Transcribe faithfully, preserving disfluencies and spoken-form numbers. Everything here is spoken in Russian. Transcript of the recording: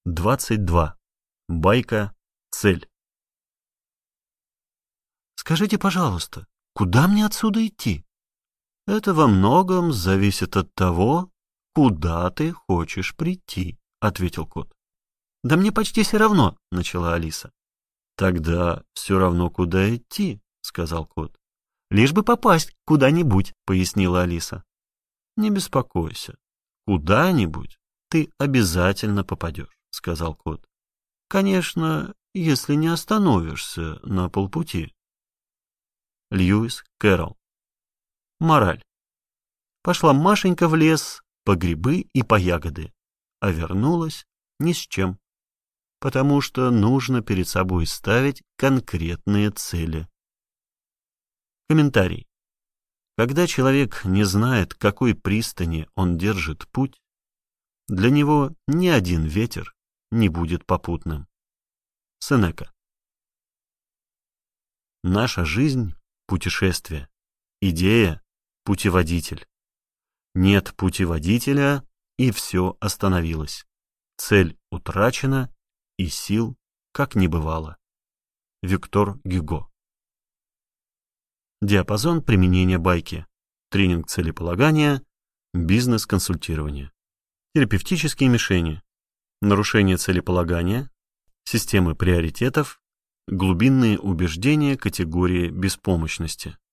двадцать два. Байка «Цель». Скажите, пожалуйста, куда мне отсюда идти? Это во многом зависит от того, куда ты хочешь прийти, ответил кот. Да мне почти все равно, начала Алиса. Тогда все равно, куда идти, сказал кот. Лишь бы попасть куда-нибудь, пояснила Алиса. Не беспокойся, куда-нибудь ты обязательно попадешь, сказал кот. Конечно, если не остановишься на полпути. Льюис Кэрролл. Мораль. Пошла Машенька в лес по грибы и по ягоды, а вернулась ни с чем, потому что нужно перед собой ставить конкретные цели. Комментарий. Когда человек не знает, к какой пристани он держит путь, для него ни один ветер не будет попутным. Сенека. Наша жизнь — путешествие, идея — путеводитель. Нет путеводителя, и все остановилось. Цель утрачена, и сил как не бывало. Виктор Гюго. Диапазон применения байки. Тренинг целеполагания, бизнес-консультирование. Терапевтические мишени. Нарушение целеполагания, системы приоритетов, глубинные убеждения категории беспомощности.